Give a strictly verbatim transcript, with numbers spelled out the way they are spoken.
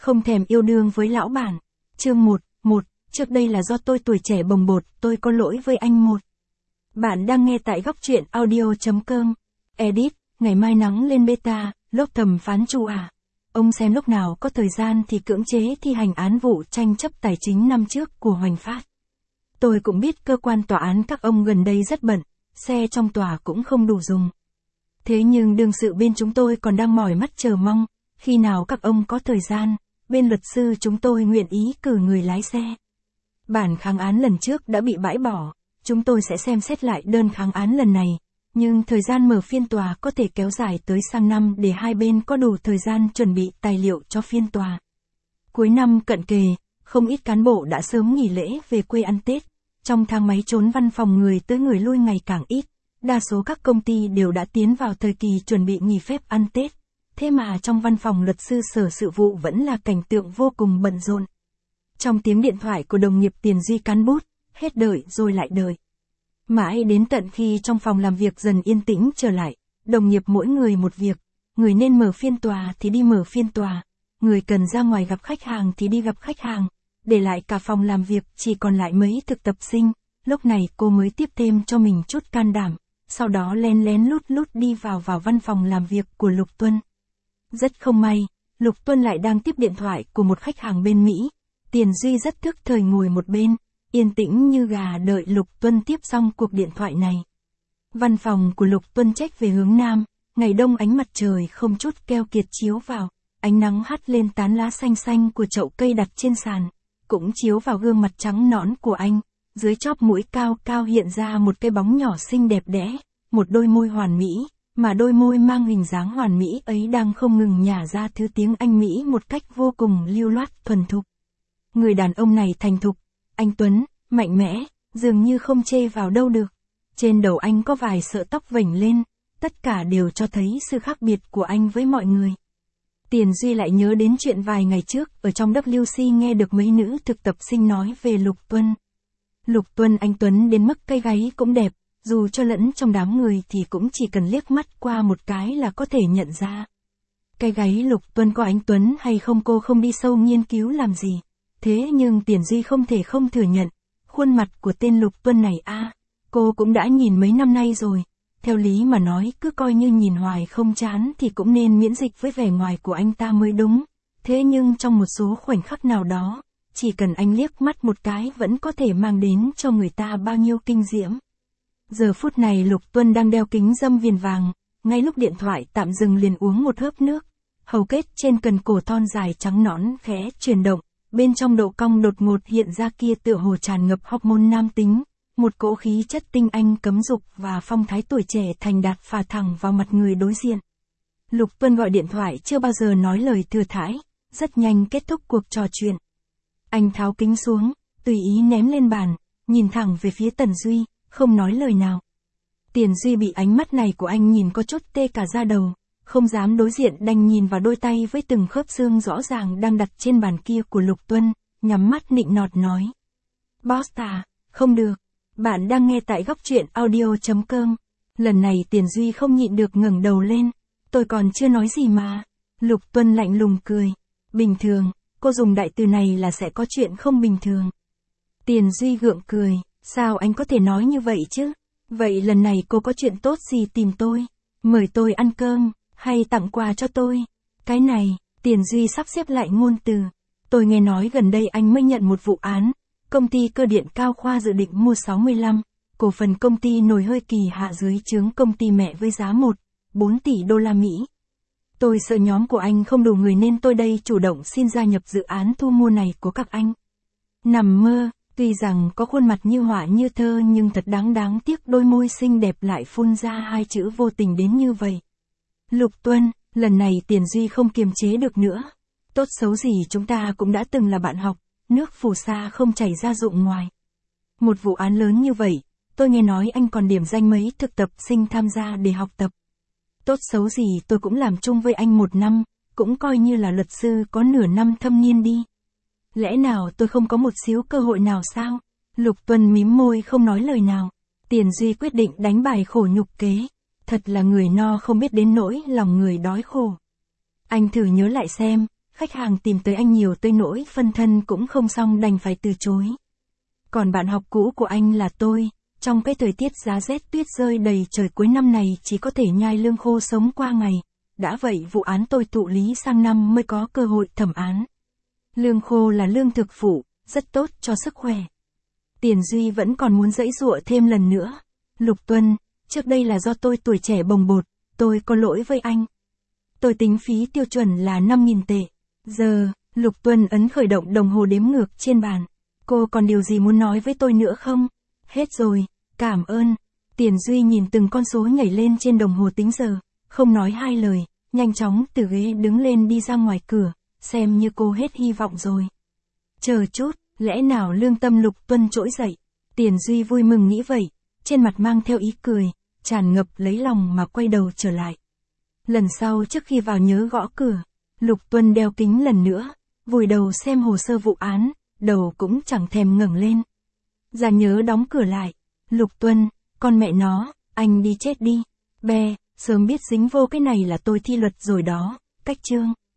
Không thèm yêu đương với lão bản. Chương một, một, trước đây là do tôi tuổi trẻ bồng bột, tôi có lỗi với anh một. Bạn đang nghe tại góc truyện audio.com. Edit, ngày mai nắng lên beta, lốc thầm phán chu à. Ông xem lúc nào có thời gian thì cưỡng chế thi hành án vụ tranh chấp tài chính năm trước của Hoành Phát. Tôi cũng biết cơ quan tòa án các ông gần đây rất bận, xe trong tòa cũng không đủ dùng. Thế nhưng đương sự bên chúng tôi còn đang mỏi mắt chờ mong, khi nào các ông có thời gian, bên luật sư chúng tôi nguyện ý cử người lái xe. Bản kháng án lần trước đã bị bãi bỏ, chúng tôi sẽ xem xét lại đơn kháng án lần này, nhưng thời gian mở phiên tòa có thể kéo dài tới sang năm để hai bên có đủ thời gian chuẩn bị tài liệu cho phiên tòa. Cuối năm cận kề, không ít cán bộ đã sớm nghỉ lễ về quê ăn Tết, trong thang máy trốn văn phòng người tới người lui ngày càng ít, đa số các công ty đều đã tiến vào thời kỳ chuẩn bị nghỉ phép ăn Tết. Thế mà trong văn phòng luật sư sở sự vụ vẫn là cảnh tượng vô cùng bận rộn. Trong tiếng điện thoại của đồng nghiệp Tiền Duy cán bút, hết đợi rồi lại đợi. Mãi đến tận khi trong phòng làm việc dần yên tĩnh trở lại, đồng nghiệp mỗi người một việc, người nên mở phiên tòa thì đi mở phiên tòa, người cần ra ngoài gặp khách hàng thì đi gặp khách hàng, để lại cả phòng làm việc chỉ còn lại mấy thực tập sinh, lúc này cô mới tiếp thêm cho mình chút can đảm, sau đó lén lén lút lút đi vào vào văn phòng làm việc của Lục Tuân. Rất không may, Lục Tuân lại đang tiếp điện thoại của một khách hàng bên Mỹ. Tiền Duy rất thức thời ngồi một bên, yên tĩnh như gà đợi Lục Tuân tiếp xong cuộc điện thoại này. Văn phòng của Lục Tuân chếch về hướng nam, ngày đông ánh mặt trời không chút keo kiệt chiếu vào, ánh nắng hắt lên tán lá xanh xanh của chậu cây đặt trên sàn, cũng chiếu vào gương mặt trắng nõn của anh, dưới chóp mũi cao cao hiện ra một cái bóng nhỏ xinh đẹp đẽ, một đôi môi hoàn mỹ. Mà đôi môi mang hình dáng hoàn mỹ ấy đang không ngừng nhả ra thứ tiếng Anh Mỹ một cách vô cùng lưu loát thuần thục. Người đàn ông này thành thục, anh tuấn, mạnh mẽ, dường như không chê vào đâu được. Trên đầu anh có vài sợi tóc vểnh lên, tất cả đều cho thấy sự khác biệt của anh với mọi người. Tiền Duy lại nhớ đến chuyện vài ngày trước ở trong W C nghe được mấy nữ thực tập sinh nói về Lục Tuân. Lục Tuân anh tuấn đến mức cây gáy cũng đẹp. Dù cho lẫn trong đám người thì cũng chỉ cần liếc mắt qua một cái là có thể nhận ra. Cái gáy Lục Tuân có anh tuấn hay không cô không đi sâu nghiên cứu làm gì. Thế nhưng Tiền Duy không thể không thừa nhận, khuôn mặt của tên Lục Tuân này a, à, cô cũng đã nhìn mấy năm nay rồi. Theo lý mà nói cứ coi như nhìn hoài không chán thì cũng nên miễn dịch với vẻ ngoài của anh ta mới đúng. Thế nhưng trong một số khoảnh khắc nào đó, chỉ cần anh liếc mắt một cái vẫn có thể mang đến cho người ta bao nhiêu kinh diễm. Giờ phút này Lục Tuân đang đeo kính râm viền vàng, ngay lúc điện thoại tạm dừng liền uống một hớp nước. Hầu kết trên cần cổ thon dài trắng nõn khẽ chuyển động, bên trong độ cong đột ngột hiện ra kia tựa hồ tràn ngập hormone nam tính, một cỗ khí chất tinh anh cấm dục và phong thái tuổi trẻ thành đạt phả thẳng vào mặt người đối diện. Lục Tuân gọi điện thoại chưa bao giờ nói lời thừa thãi, rất nhanh kết thúc cuộc trò chuyện. Anh tháo kính xuống, tùy ý ném lên bàn, nhìn thẳng về phía Tần Duy. Không nói lời nào. Tiền Duy bị ánh mắt này của anh nhìn có chút tê cả da đầu, không dám đối diện đành nhìn vào đôi tay với từng khớp xương rõ ràng đang đặt trên bàn kia của Lục Tuân, nhắm mắt nịnh nọt nói. Boss à, không được, bạn đang nghe tại góc truyện audio.com. Lần này Tiền Duy không nhịn được ngẩng đầu lên, tôi còn chưa nói gì mà. Lục Tuân lạnh lùng cười. Bình thường, cô dùng đại từ này là sẽ có chuyện không bình thường. Tiền Duy gượng cười. Sao anh có thể nói như vậy chứ? Vậy lần này cô có chuyện tốt gì tìm tôi? Mời tôi ăn cơm, hay tặng quà cho tôi? Cái này, Tiền Duy sắp xếp lại ngôn từ. Tôi nghe nói gần đây anh mới nhận một vụ án, công ty cơ điện Cao Khoa dự định mua sáu mươi lăm, cổ phần công ty nồi hơi Kỳ Hạ dưới trướng công ty mẹ với giá một phẩy bốn tỷ đô la Mỹ. Tôi sợ nhóm của anh không đủ người nên tôi đây chủ động xin gia nhập dự án thu mua này của các anh. Nằm mơ. Tuy rằng có khuôn mặt như họa như thơ nhưng thật đáng đáng tiếc đôi môi xinh đẹp lại phun ra hai chữ vô tình đến như vậy. Lục Tuân, lần này Tiền Duy không kiềm chế được nữa. Tốt xấu gì chúng ta cũng đã từng là bạn học, nước phù sa không chảy ra ruộng ngoài. Một vụ án lớn như vậy, tôi nghe nói anh còn điểm danh mấy thực tập sinh tham gia để học tập. Tốt xấu gì tôi cũng làm chung với anh một năm, cũng coi như là luật sư có nửa năm thâm niên đi. Lẽ nào tôi không có một xíu cơ hội nào sao? Lục Tuân mím môi không nói lời nào. Tiền Duy quyết định đánh bài khổ nhục kế. Thật là người no không biết đến nỗi lòng người đói khổ. Anh thử nhớ lại xem, Khách hàng tìm tới anh nhiều tới nỗi phân thân cũng không xong đành phải từ chối. Còn bạn học cũ của anh là tôi, trong cái thời tiết giá rét tuyết rơi đầy trời cuối năm này chỉ có thể nhai lương khô sống qua ngày. Đã vậy vụ án tôi thụ lý sang năm mới có cơ hội thẩm án. Lương khô là lương thực phụ, rất tốt cho sức khỏe. Tiền Duy vẫn còn muốn giãy giụa thêm lần nữa. Lục Tuân, trước đây là do tôi tuổi trẻ bồng bột, tôi có lỗi với anh. Tôi tính phí tiêu chuẩn là năm nghìn tệ. Giờ, Lục Tuân ấn khởi động đồng hồ đếm ngược trên bàn. Cô còn điều gì muốn nói với tôi nữa không? Hết rồi, cảm ơn. Tiền Duy nhìn từng con số nhảy lên trên đồng hồ tính giờ, không nói hai lời, nhanh chóng từ ghế đứng lên đi ra ngoài cửa, xem như cô hết hy vọng rồi. Chờ chút, lẽ nào lương tâm Lục Tuân trỗi dậy? Tiền Duy vui mừng nghĩ vậy, trên mặt mang theo ý cười, tràn ngập lấy lòng mà quay đầu trở lại. Lần sau trước khi vào nhớ gõ cửa. Lục Tuân đeo kính lần nữa, vùi đầu xem hồ sơ vụ án, đầu cũng chẳng thèm ngẩng lên. Già nhớ đóng cửa lại. Lục Tuân, con mẹ nó, anh đi chết đi. Be, sớm biết dính vô cái này là tôi thi luật rồi đó. Cách chương.